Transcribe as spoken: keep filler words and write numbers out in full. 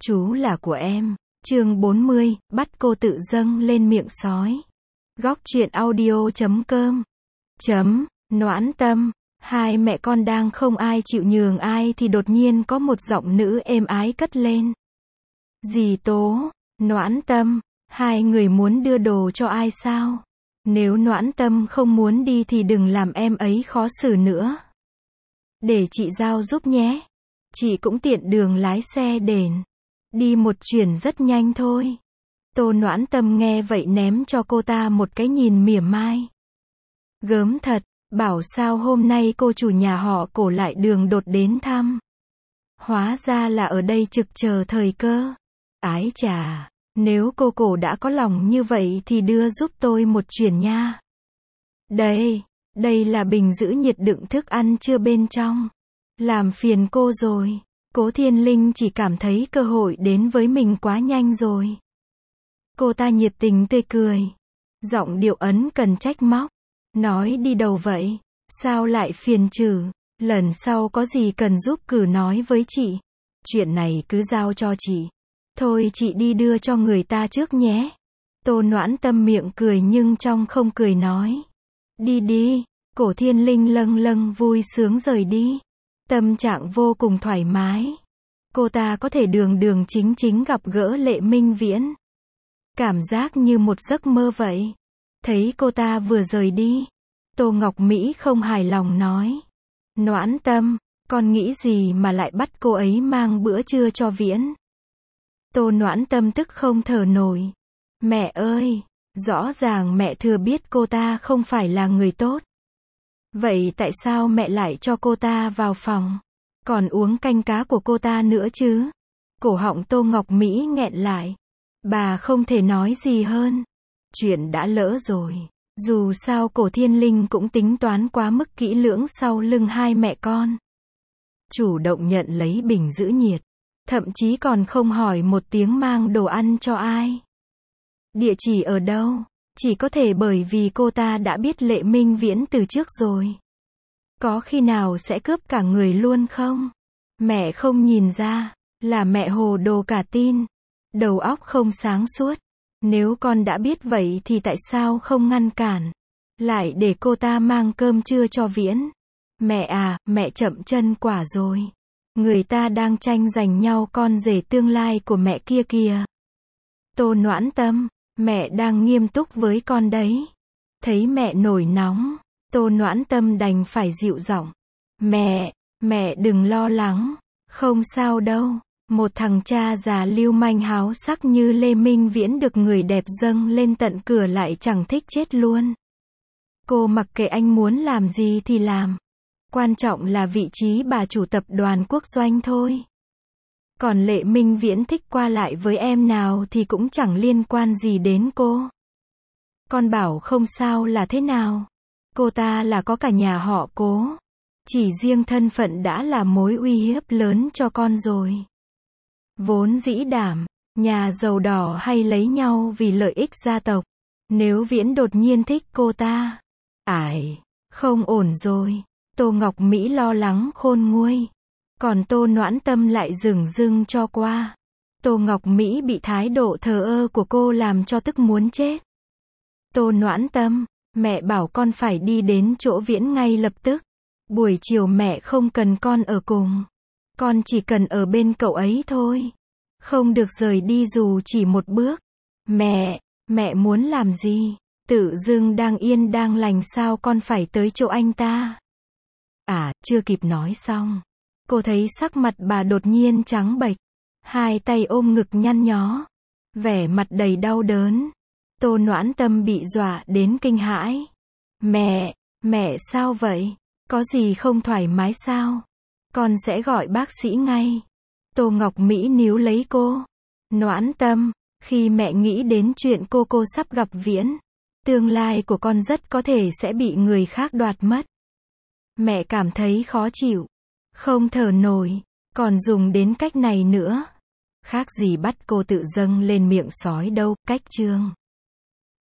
Chú là của em. Chương bốn mươi, bắt cô tự dâng lên miệng sói. Góc truyện audio chấm com. Chấm, Noãn Tâm. Hai mẹ con đang không ai chịu nhường ai thì đột nhiên có một giọng nữ êm ái cất lên. Dì Tố, Noãn Tâm, hai người muốn đưa đồ cho ai sao? Nếu Noãn Tâm không muốn đi thì đừng làm em ấy khó xử nữa. Để chị giao giúp nhé. Chị cũng tiện đường lái xe đến. Đi một chuyển rất nhanh thôi. Tô Noãn Tâm nghe vậy ném cho cô ta một cái nhìn mỉa mai. Gớm thật, bảo sao hôm nay cô chủ nhà họ Cổ lại đường đột đến thăm. Hóa ra là ở đây trực chờ thời cơ. Ái chà, nếu cô Cổ đã có lòng như vậy thì đưa giúp tôi một chuyển nha. Đây, đây là bình giữ nhiệt đựng thức ăn trưa bên trong. Làm phiền cô rồi. Cố Thiên Linh chỉ cảm thấy cơ hội đến với mình quá nhanh rồi. Cô ta nhiệt tình tươi cười. Giọng điệu ấn cần trách móc. Nói đi đâu vậy? Sao lại phiền chừ? Lần sau có gì cần giúp cứ nói với chị. Chuyện này cứ giao cho chị. Thôi chị đi đưa cho người ta trước nhé. Tô Noãn Tâm miệng cười nhưng trong không cười nói. Đi đi. Cổ Thiên Linh lâng lâng vui sướng rời đi. Tâm trạng vô cùng thoải mái. Cô ta có thể đường đường chính chính gặp gỡ Lệ Minh Viễn. Cảm giác như một giấc mơ vậy. Thấy cô ta vừa rời đi. Tô Ngọc Mỹ không hài lòng nói. Noãn Tâm, con nghĩ gì mà lại bắt cô ấy mang bữa trưa cho Viễn? Tô Noãn Tâm tức không thở nổi. Mẹ ơi, rõ ràng mẹ thừa biết cô ta không phải là người tốt. Vậy tại sao mẹ lại cho cô ta vào phòng? Còn uống canh cá của cô ta nữa chứ? Cổ họng Tô Ngọc Mỹ nghẹn lại. Bà không thể nói gì hơn. Chuyện đã lỡ rồi. Dù sao Cổ Thiên Linh cũng tính toán quá mức kỹ lưỡng sau lưng hai mẹ con. Chủ động nhận lấy bình giữ nhiệt. Thậm chí còn không hỏi một tiếng mang đồ ăn cho ai. Địa chỉ ở đâu? Chỉ có thể bởi vì cô ta đã biết Lệ Minh Viễn từ trước rồi. Có khi nào sẽ cướp cả người luôn không? Mẹ không nhìn ra, là mẹ hồ đồ cả tin. Đầu óc không sáng suốt. Nếu con đã biết vậy thì tại sao không ngăn cản? Lại để cô ta mang cơm trưa cho Viễn. Mẹ à, mẹ chậm chân quả rồi. Người ta đang tranh giành nhau con rể tương lai của mẹ kia kìa. Tô Noãn Tâm, mẹ đang nghiêm túc với con đấy. Thấy mẹ nổi nóng, Tô Noãn Tâm đành phải dịu giọng. Mẹ, mẹ đừng lo lắng. Không sao đâu. Một thằng cha già lưu manh háo sắc như Lê Minh Viễn được người đẹp dâng lên tận cửa lại chẳng thích chết luôn. Cô mặc kệ anh muốn làm gì thì làm. Quan trọng là vị trí bà chủ tập đoàn quốc doanh thôi. Còn Lệ Minh Viễn thích qua lại với em nào thì cũng chẳng liên quan gì đến cô. Con bảo không sao là thế nào? Cô ta là có cả nhà họ Cố. Chỉ riêng thân phận đã là mối uy hiếp lớn cho con rồi. Vốn dĩ đảm, nhà giàu đỏ hay lấy nhau vì lợi ích gia tộc. Nếu Viễn đột nhiên thích cô ta. Ải, không ổn rồi. Tô Ngọc Mỹ lo lắng khôn nguôi. Còn Tô Noãn Tâm lại dửng dưng cho qua. Tô Ngọc Mỹ bị thái độ thờ ơ của cô làm cho tức muốn chết. Tô Noãn Tâm, mẹ bảo con phải đi đến chỗ Viễn ngay lập tức. Buổi chiều mẹ không cần con ở cùng. Con chỉ cần ở bên cậu ấy thôi. Không được rời đi dù chỉ một bước. Mẹ, mẹ muốn làm gì? Tự dưng đang yên đang lành sao con phải tới chỗ anh ta? À, chưa kịp nói xong. Cô thấy sắc mặt bà đột nhiên trắng bệch. Hai tay ôm ngực nhăn nhó. Vẻ mặt đầy đau đớn. Tô Noãn Tâm bị dọa đến kinh hãi. Mẹ, mẹ sao vậy? Có gì không thoải mái sao? Con sẽ gọi bác sĩ ngay. Tô Ngọc Mỹ níu lấy cô. Noãn Tâm, khi mẹ nghĩ đến chuyện cô cô sắp gặp Viễn, tương lai của con rất có thể sẽ bị người khác đoạt mất. Mẹ cảm thấy khó chịu. Không thở nổi. Còn dùng đến cách này nữa. Khác gì bắt cô tự dâng lên miệng sói đâu. Cách chương